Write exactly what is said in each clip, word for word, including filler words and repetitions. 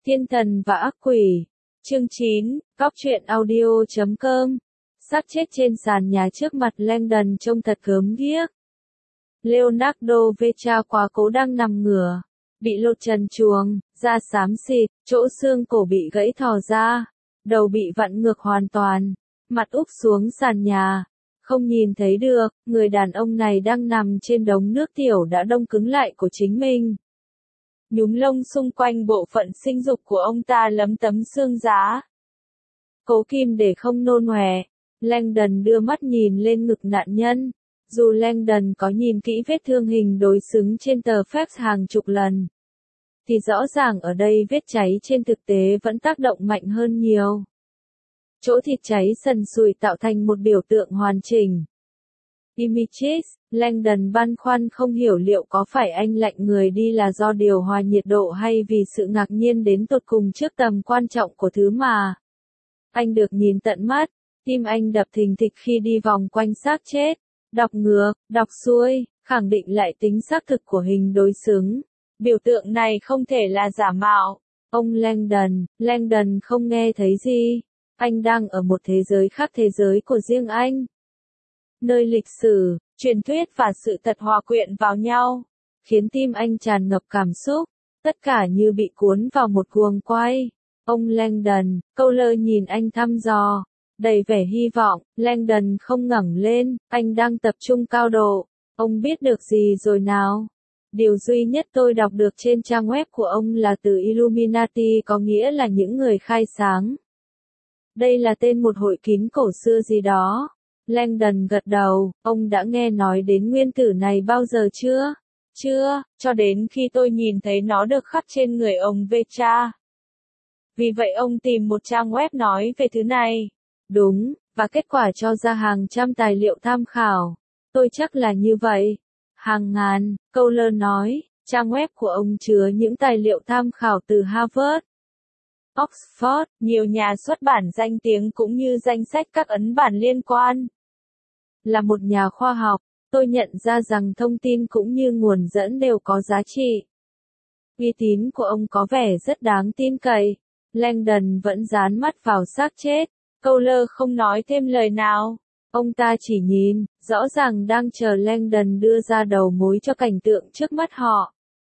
Thiên thần và ác quỷ. Chương chín, Cóc truyện audio chấm com. Xác chết trên sàn nhà trước mặt Langdon trông thật gớm ghiếc. Leonardo Vecha quá cố đang nằm ngửa, bị lột trần truồng, da xám xịt, chỗ xương cổ bị gãy thò ra, đầu bị vặn ngược hoàn toàn, mặt úp xuống sàn nhà, không nhìn thấy được, người đàn ông này đang nằm trên đống nước tiểu đã đông cứng lại của chính mình. Nhúm lông xung quanh bộ phận sinh dục của ông ta lấm tấm xương giá. Cố kìm để không nôn ọe, Langdon đưa mắt nhìn lên ngực nạn nhân. Dù Langdon có nhìn kỹ vết thương hình đối xứng trên tờ phép hàng chục lần, thì rõ ràng ở đây vết cháy trên thực tế vẫn tác động mạnh hơn nhiều. Chỗ thịt cháy sần sùi tạo thành một biểu tượng hoàn chỉnh. Images, Langdon băn khoăn không hiểu liệu có phải anh lạnh người đi là do điều hòa nhiệt độ hay vì sự ngạc nhiên đến tột cùng trước tầm quan trọng của thứ mà anh được nhìn tận mắt. Tim anh đập thình thịch khi đi vòng quanh xác chết, đọc ngược, đọc xuôi, khẳng định lại tính xác thực của hình đối xứng. Biểu tượng này không thể là giả mạo. Ông Langdon, Langdon không nghe thấy gì. Anh đang ở một thế giới khác, thế giới của riêng anh. Nơi lịch sử, truyền thuyết và sự thật hòa quyện vào nhau, khiến tim anh tràn ngập cảm xúc, tất cả như bị cuốn vào một guồng quay. Ông Langdon, Cowler nhìn anh thăm dò, đầy vẻ hy vọng. Langdon không ngẩng lên, anh đang tập trung cao độ. Ông biết được gì rồi nào? Điều duy nhất tôi đọc được trên trang web của ông là từ Illuminati, có nghĩa là những người khai sáng. Đây là tên một hội kín cổ xưa gì đó. Langdon gật đầu. Ông đã nghe nói đến nguyên tử này bao giờ chưa? Chưa, cho đến khi tôi nhìn thấy nó được khắc trên người ông Vecha. Vì vậy ông tìm một trang web nói về thứ này. Đúng, và kết quả cho ra hàng trăm tài liệu tham khảo. Tôi chắc là như vậy. Hàng ngàn, Cowler nói. Trang web của ông chứa những tài liệu tham khảo từ Harvard, Oxford, nhiều nhà xuất bản danh tiếng cũng như danh sách các ấn bản liên quan. Là một nhà khoa học, tôi nhận ra rằng thông tin cũng như nguồn dẫn đều có giá trị. Uy tín của ông có vẻ rất đáng tin cậy. Langdon vẫn dán mắt vào xác chết. Cowler không nói thêm lời nào. Ông ta chỉ nhìn, rõ ràng đang chờ Langdon đưa ra đầu mối cho cảnh tượng trước mắt họ.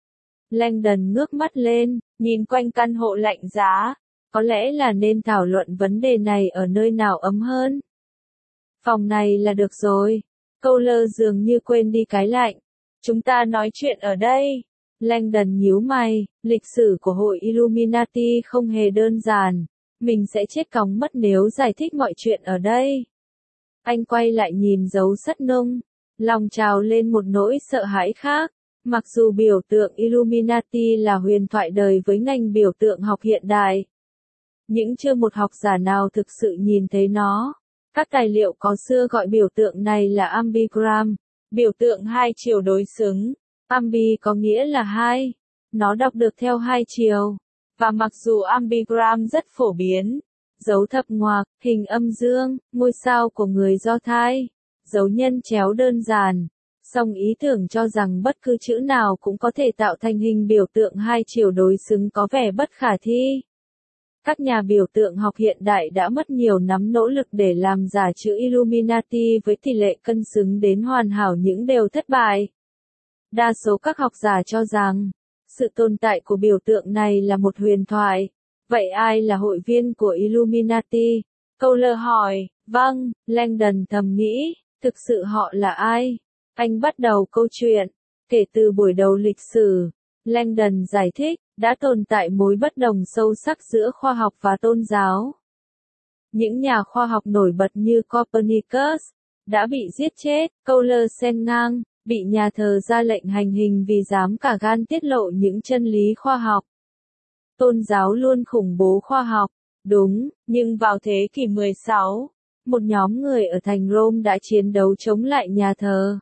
Langdon ngước mắt lên, nhìn quanh căn hộ lạnh giá. Có lẽ là nên thảo luận vấn đề này ở nơi nào ấm hơn. Phòng này là được rồi. Cowler dường như quên đi cái lạnh. Chúng ta nói chuyện ở đây. Langdon nhíu mày, lịch sử của hội Illuminati không hề đơn giản. Mình sẽ chết cóng mất nếu giải thích mọi chuyện ở đây. Anh quay lại nhìn dấu sắt nung, lòng trào lên một nỗi sợ hãi khác. Mặc dù biểu tượng Illuminati là huyền thoại đời với ngành biểu tượng học hiện đại, nhưng chưa một học giả nào thực sự nhìn thấy nó. Các tài liệu có xưa gọi biểu tượng này là ambigram, biểu tượng hai chiều đối xứng. Ambi có nghĩa là hai. Nó đọc được theo hai chiều. Và mặc dù ambigram rất phổ biến, dấu thập ngoặc, hình âm dương, ngôi sao của người Do Thái, dấu nhân chéo đơn giản, song ý tưởng cho rằng bất cứ chữ nào cũng có thể tạo thành hình biểu tượng hai chiều đối xứng có vẻ bất khả thi. Các nhà biểu tượng học hiện đại đã mất nhiều năm nỗ lực để làm giả chữ Illuminati với tỷ lệ cân xứng đến hoàn hảo nhưng đều thất bại. Đa số các học giả cho rằng, sự tồn tại của biểu tượng này là một huyền thoại. Vậy ai là hội viên của Illuminati? Cowler hỏi. Vâng, Langdon thầm nghĩ, thực sự họ là ai? Anh bắt đầu câu chuyện. Kể từ buổi đầu lịch sử, Langdon giải thích, đã tồn tại mối bất đồng sâu sắc giữa khoa học và tôn giáo. Những nhà khoa học nổi bật như Copernicus đã bị giết chết. Cowler xen ngang, bị nhà thờ ra lệnh hành hình vì dám cả gan tiết lộ những chân lý khoa học. Tôn giáo luôn khủng bố khoa học, đúng, nhưng vào thế kỷ mười sáu, một nhóm người ở thành Rome đã chiến đấu chống lại nhà thờ.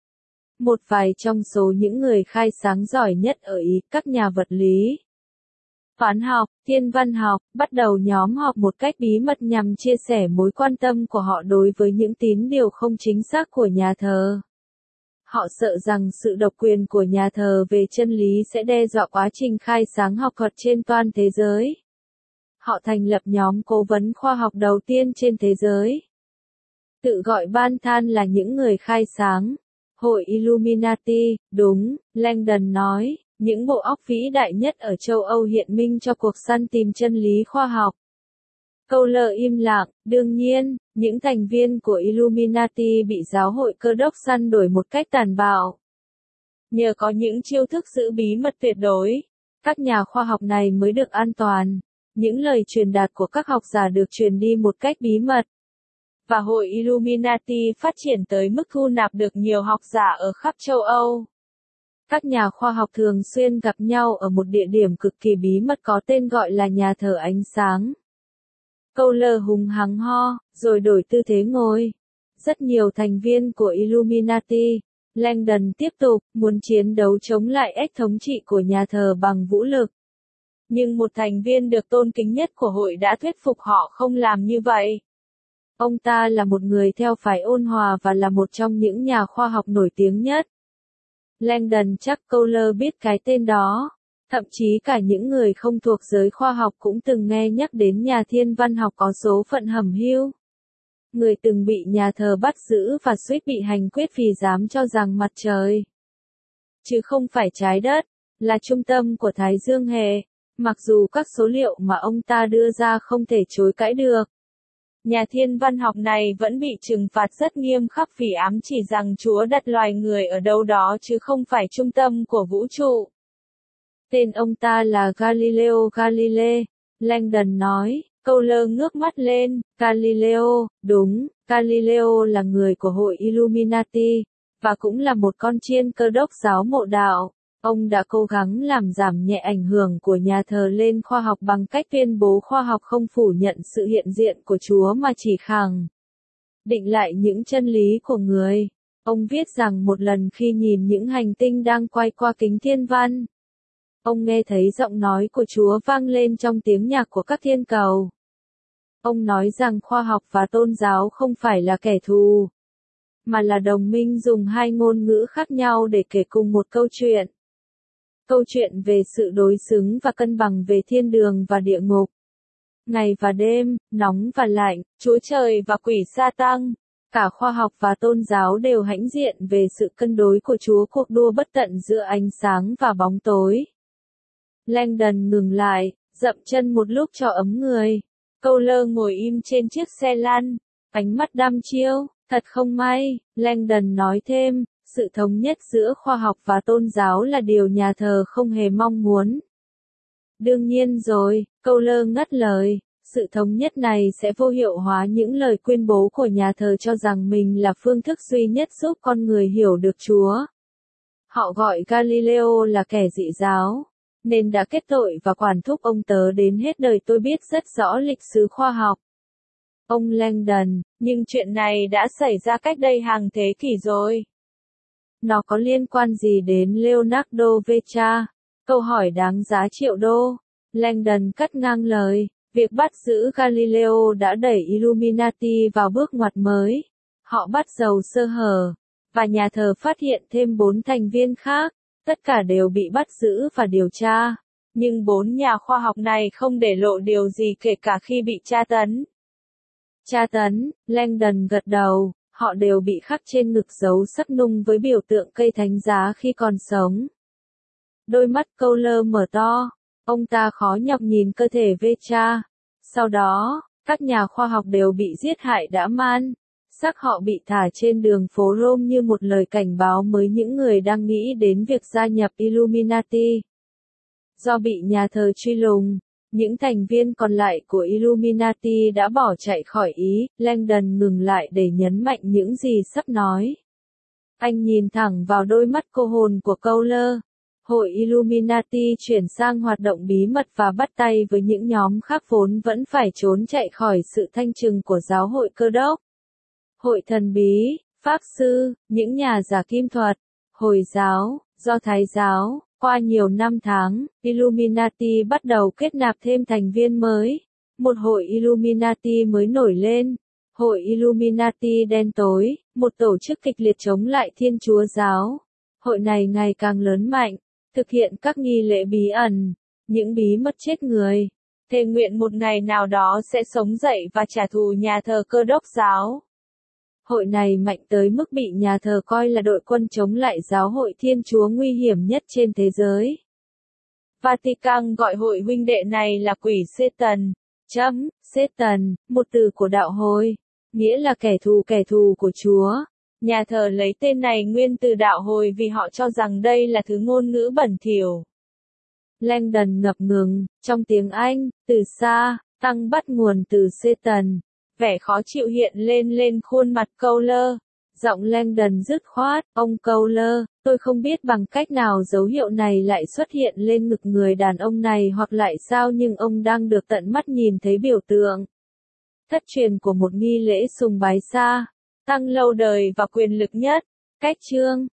Một vài trong số những người khai sáng giỏi nhất ở Ý, các nhà vật lý, toán học, thiên văn học, bắt đầu nhóm họp một cách bí mật nhằm chia sẻ mối quan tâm của họ đối với những tín điều không chính xác của nhà thờ. Họ sợ rằng sự độc quyền của nhà thờ về chân lý sẽ đe dọa quá trình khai sáng học thuật trên toàn thế giới. Họ thành lập nhóm cố vấn khoa học đầu tiên trên thế giới. Tự gọi ban than là những người khai sáng. Hội Illuminati, đúng, Langdon nói, những bộ óc vĩ đại nhất ở châu Âu hiện minh cho cuộc săn tìm chân lý khoa học. Cowler im lặng, đương nhiên, những thành viên của Illuminati bị giáo hội Cơ đốc săn đuổi một cách tàn bạo. Nhờ có những chiêu thức giữ bí mật tuyệt đối, các nhà khoa học này mới được an toàn. Những lời truyền đạt của các học giả được truyền đi một cách bí mật. Và hội Illuminati phát triển tới mức thu nạp được nhiều học giả ở khắp châu Âu. Các nhà khoa học thường xuyên gặp nhau ở một địa điểm cực kỳ bí mật có tên gọi là nhà thờ ánh sáng. Cowler hùng hắng ho, rồi đổi tư thế ngồi. Rất nhiều thành viên của Illuminati, Langdon tiếp tục, muốn chiến đấu chống lại ách thống trị của nhà thờ bằng vũ lực. Nhưng một thành viên được tôn kính nhất của hội đã thuyết phục họ không làm như vậy. Ông ta là một người theo phái ôn hòa và là một trong những nhà khoa học nổi tiếng nhất. Langdon chắc Cowler biết cái tên đó. Thậm chí cả những người không thuộc giới khoa học cũng từng nghe nhắc đến nhà thiên văn học có số phận hẩm hiu. Người từng bị nhà thờ bắt giữ và suýt bị hành quyết vì dám cho rằng mặt trời, chứ không phải trái đất, là trung tâm của Thái Dương hệ, mặc dù các số liệu mà ông ta đưa ra không thể chối cãi được. Nhà thiên văn học này vẫn bị trừng phạt rất nghiêm khắc vì ám chỉ rằng Chúa đặt loài người ở đâu đó chứ không phải trung tâm của vũ trụ. Tên ông ta là Galileo Galilei, Langdon nói. Cowler ngước mắt lên, Galileo, đúng, Galileo là người của hội Illuminati, và cũng là một con chiên Cơ đốc giáo mộ đạo. Ông đã cố gắng làm giảm nhẹ ảnh hưởng của nhà thờ lên khoa học bằng cách tuyên bố khoa học không phủ nhận sự hiện diện của Chúa mà chỉ khẳng định lại những chân lý của người. Ông viết rằng một lần khi nhìn những hành tinh đang quay qua kính thiên văn, ông nghe thấy giọng nói của Chúa vang lên trong tiếng nhạc của các thiên cầu. Ông nói rằng khoa học và tôn giáo không phải là kẻ thù, mà là đồng minh dùng hai ngôn ngữ khác nhau để kể cùng một câu chuyện. Câu chuyện về sự đối xứng và cân bằng về thiên đường và địa ngục. Ngày và đêm, nóng và lạnh, Chúa Trời và quỷ Sa-tăng. Cả khoa học và tôn giáo đều hãnh diện về sự cân đối của Chúa, cuộc đua bất tận giữa ánh sáng và bóng tối. Langdon ngừng lại, dậm chân một lúc cho ấm người. Cowler ngồi im trên chiếc xe lăn, ánh mắt đăm chiêu. Thật không may, Langdon nói thêm, sự thống nhất giữa khoa học và tôn giáo là điều nhà thờ không hề mong muốn. Đương nhiên rồi, Cowler ngắt lời, sự thống nhất này sẽ vô hiệu hóa những lời tuyên bố của nhà thờ cho rằng mình là phương thức duy nhất giúp con người hiểu được Chúa. Họ gọi Galileo là kẻ dị giáo, nên đã kết tội và quản thúc ông tớ đến hết đời. Tôi biết rất rõ lịch sử khoa học. Ông Langdon, nhưng chuyện này đã xảy ra cách đây hàng thế kỷ rồi. Nó có liên quan gì đến Leonardo Vecha? Câu hỏi đáng giá triệu đô. Langdon cắt ngang lời. Việc bắt giữ Galileo đã đẩy Illuminati vào bước ngoặt mới. Họ bắt dầu sơ hở, và nhà thờ phát hiện thêm bốn thành viên khác. Tất cả đều bị bắt giữ và điều tra. Nhưng bốn nhà khoa học này không để lộ điều gì kể cả khi bị tra tấn. Tra tấn, Langdon gật đầu, họ đều bị khắc trên ngực dấu sắc nung với biểu tượng cây thánh giá khi còn sống. Đôi mắt Cowler mở to, ông ta khó nhọc nhìn cơ thể Vecha. Sau đó, các nhà khoa học đều bị giết hại dã man. Xác họ bị thả trên đường phố Rome như một lời cảnh báo mới những người đang nghĩ đến việc gia nhập Illuminati. Do bị nhà thờ truy lùng, những thành viên còn lại của Illuminati đã bỏ chạy khỏi Ý. Langdon ngừng lại để nhấn mạnh những gì sắp nói. Anh nhìn thẳng vào đôi mắt cô hồn của Cowler. Hội Illuminati chuyển sang hoạt động bí mật và bắt tay với những nhóm khác vốn vẫn phải trốn chạy khỏi sự thanh trừng của giáo hội Cơ đốc. Hội thần bí, Pháp sư, những nhà giả kim thuật, Hồi giáo, Do Thái giáo. Qua nhiều năm tháng, Illuminati bắt đầu kết nạp thêm thành viên mới. Một hội Illuminati mới nổi lên. Hội Illuminati đen tối, một tổ chức kịch liệt chống lại Thiên Chúa giáo. Hội này ngày càng lớn mạnh, thực hiện các nghi lễ bí ẩn, những bí mật chết người, thề nguyện một ngày nào đó sẽ sống dậy và trả thù nhà thờ Cơ đốc giáo. Hội này mạnh tới mức bị nhà thờ coi là đội quân chống lại giáo hội Thiên Chúa nguy hiểm nhất trên thế giới. Vatican gọi hội huynh đệ này là quỷ Satan. Chấm, Satan, một từ của đạo hồi, nghĩa là kẻ thù kẻ thù của Chúa. Nhà thờ lấy tên này nguyên từ đạo hồi vì họ cho rằng đây là thứ ngôn ngữ bẩn thỉu. Langdon ngập ngừng, trong tiếng Anh, từ xa, tăng bắt nguồn từ Satan. Vẻ khó chịu hiện lên lên khuôn mặt Cowler. Giọng Langdon dứt khoát, ông Cowler, tôi không biết bằng cách nào dấu hiệu này lại xuất hiện lên ngực người đàn ông này hoặc lại sao nhưng ông đang được tận mắt nhìn thấy biểu tượng thất truyền của một nghi lễ sùng bái xa, tăng lâu đời và quyền lực nhất. Cách chương